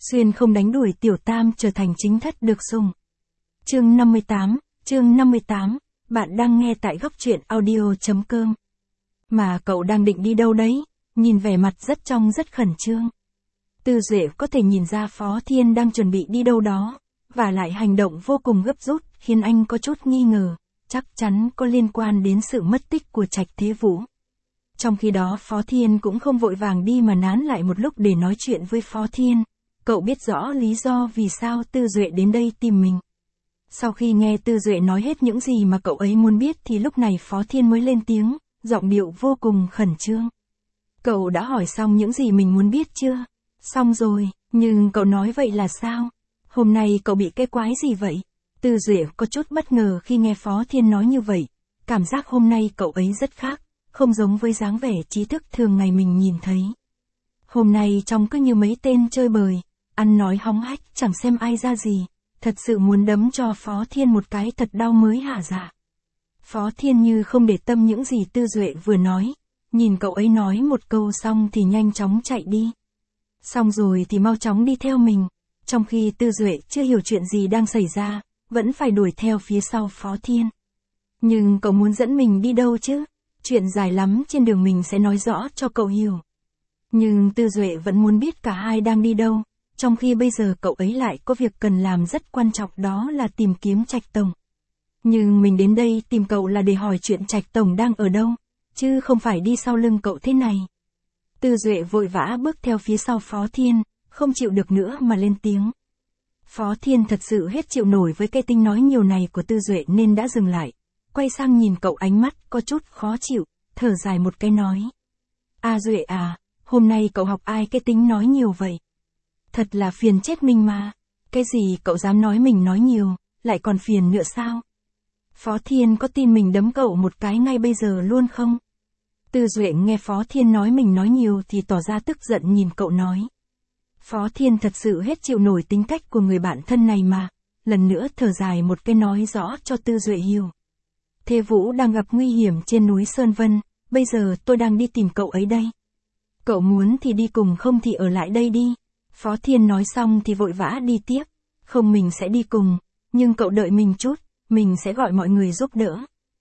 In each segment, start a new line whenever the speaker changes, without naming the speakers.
Xuyên không đánh đuổi tiểu tam trở thành chính thất được sủng. Chương 58, bạn đang nghe tại góc truyện audio.com. Mà cậu đang định đi đâu đấy? Nhìn vẻ mặt rất rất khẩn trương. Tư Duệ có thể nhìn ra Phó Thiên đang chuẩn bị đi đâu đó, và lại hành động vô cùng gấp rút, khiến anh có chút nghi ngờ, chắc chắn có liên quan đến sự mất tích của Trạch Thế Vũ. Trong khi đó Phó Thiên cũng không vội vàng đi mà nán lại một lúc để nói chuyện với Phó Thiên. Cậu biết rõ lý do vì sao Tư Duệ đến đây tìm mình. Sau khi nghe Tư Duệ nói hết những gì mà cậu ấy muốn biết thì lúc này Phó Thiên mới lên tiếng, giọng điệu vô cùng khẩn trương. Cậu đã hỏi xong những gì mình muốn biết chưa? Xong rồi, nhưng cậu nói vậy là sao? Hôm nay cậu bị cái quái gì vậy? Tư Duệ có chút bất ngờ khi nghe Phó Thiên nói như vậy. Cảm giác hôm nay cậu ấy rất khác, không giống với dáng vẻ trí thức thường ngày mình nhìn thấy. Hôm nay trông cứ như mấy tên chơi bời, ăn nói hóng hách chẳng xem ai ra gì, thật sự muốn đấm cho Phó Thiên một cái thật đau mới hả dạ. Phó Thiên như không để tâm những gì Tư Duệ vừa nói, nhìn cậu ấy nói một câu xong thì nhanh chóng chạy đi. Xong rồi thì mau chóng đi theo mình, trong khi Tư Duệ chưa hiểu chuyện gì đang xảy ra, vẫn phải đuổi theo phía sau Phó Thiên. Nhưng cậu muốn dẫn mình đi đâu chứ? Chuyện dài lắm, trên đường mình sẽ nói rõ cho cậu hiểu. Nhưng Tư Duệ vẫn muốn biết cả hai đang đi đâu, trong khi bây giờ cậu ấy lại có việc cần làm rất quan trọng, đó là tìm kiếm Trạch Tổng. Nhưng mình đến đây tìm cậu là để hỏi chuyện Trạch Tổng đang ở đâu, chứ không phải đi sau lưng cậu thế này. Tư Duệ vội vã bước theo phía sau Phó Thiên, không chịu được nữa mà lên tiếng. Phó Thiên thật sự hết chịu nổi với cái tính nói nhiều này của Tư Duệ nên đã dừng lại, quay sang nhìn cậu, ánh mắt có chút khó chịu, thở dài một cái nói. Duệ à, hôm nay cậu học ai cái tính nói nhiều vậy? Thật là phiền chết mình mà. Cái gì cậu dám nói mình nói nhiều, lại còn phiền nữa sao? Phó Thiên có tin mình đấm cậu một cái ngay bây giờ luôn không? Tư Duệ nghe Phó Thiên nói mình nói nhiều thì tỏ ra tức giận nhìn cậu nói. Phó Thiên thật sự hết chịu nổi tính cách của người bạn thân này mà, lần nữa thở dài một cái nói rõ cho Tư Duệ hiểu. Thế Vũ đang gặp nguy hiểm trên núi Sơn Vân, bây giờ tôi đang đi tìm cậu ấy đây. Cậu muốn thì đi cùng, không thì ở lại đây đi. Phó Thiên nói xong thì vội vã đi tiếp. Không, mình sẽ đi cùng, nhưng cậu đợi mình chút, mình sẽ gọi mọi người giúp đỡ.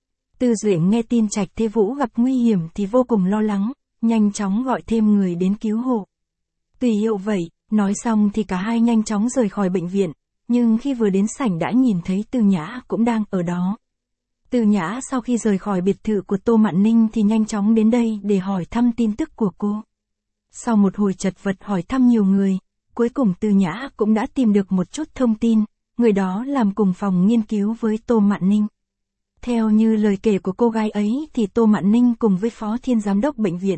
Tư Duệ nghe tin Trạch Thế Vũ gặp nguy hiểm thì vô cùng lo lắng, nhanh chóng gọi thêm người đến cứu hộ. Tùy hiệu vậy, nói xong thì cả hai nhanh chóng rời khỏi bệnh viện, nhưng khi vừa đến sảnh đã nhìn thấy Tư Nhã cũng đang ở đó. Tư Nhã sau khi rời khỏi biệt thự của Tô Mạn Ninh thì nhanh chóng đến đây để hỏi thăm tin tức của cô. Sau một hồi chật vật hỏi thăm nhiều người, cuối cùng Tư Nhã cũng đã tìm được một chút thông tin, người đó làm cùng phòng nghiên cứu với Tô Mạn Ninh. Theo như lời kể của cô gái ấy thì Tô Mạn Ninh cùng với Phó Thiên giám đốc bệnh viện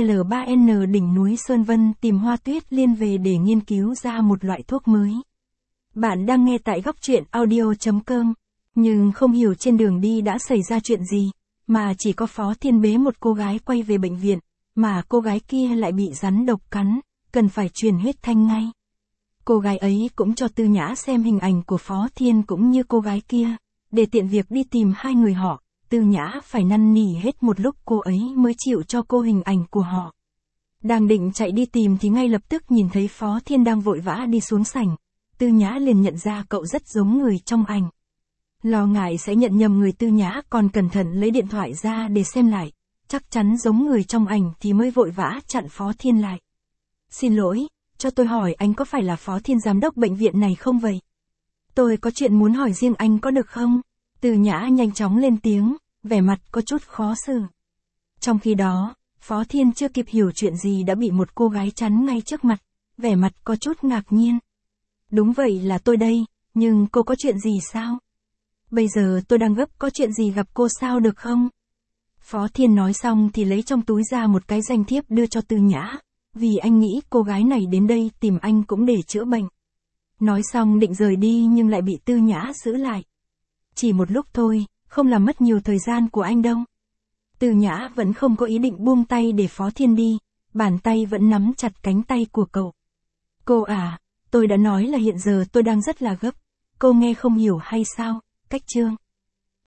L3N đỉnh núi Sơn Vân tìm Hoa Tuyết Liên về để nghiên cứu ra một loại thuốc mới. Bạn đang nghe tại góc truyện audio.com, nhưng không hiểu trên đường đi đã xảy ra chuyện gì, mà chỉ có Phó Thiên bế một cô gái quay về bệnh viện, mà cô gái kia lại bị rắn độc cắn, cần phải truyền huyết thanh ngay. Cô gái ấy cũng cho Tư Nhã xem hình ảnh của Phó Thiên cũng như cô gái kia, để tiện việc đi tìm hai người họ. Tư Nhã phải năn nỉ hết một lúc cô ấy mới chịu cho cô hình ảnh của họ. Đang định chạy đi tìm thì ngay lập tức nhìn thấy Phó Thiên đang vội vã đi xuống sảnh. Tư Nhã liền nhận ra cậu rất giống người trong ảnh. Lo ngại sẽ nhận nhầm người, Tư Nhã còn cẩn thận lấy điện thoại ra để xem lại, chắc chắn giống người trong ảnh thì mới vội vã chặn Phó Thiên lại. Xin lỗi, cho tôi hỏi anh có phải là Phó Thiên giám đốc bệnh viện này không vậy? Tôi có chuyện muốn hỏi riêng anh có được không? Tư Nhã nhanh chóng lên tiếng, vẻ mặt có chút khó xử. Trong khi đó, Phó Thiên chưa kịp hiểu chuyện gì đã bị một cô gái chắn ngay trước mặt, vẻ mặt có chút ngạc nhiên. Đúng vậy, là tôi đây, nhưng cô có chuyện gì sao? Bây giờ tôi đang gấp, có chuyện gì gặp cô sao được không? Phó Thiên nói xong thì lấy trong túi ra một cái danh thiếp đưa cho Tư Nhã, vì anh nghĩ cô gái này đến đây tìm anh cũng để chữa bệnh. Nói xong định rời đi nhưng lại bị Tư Nhã giữ lại. Chỉ một lúc thôi, không làm mất nhiều thời gian của anh đâu. Tư Nhã vẫn không có ý định buông tay để Phó Thiên đi, bàn tay vẫn nắm chặt cánh tay của cậu. Cô à, tôi đã nói là hiện giờ tôi đang rất là gấp, cô nghe không hiểu hay sao? Cách chương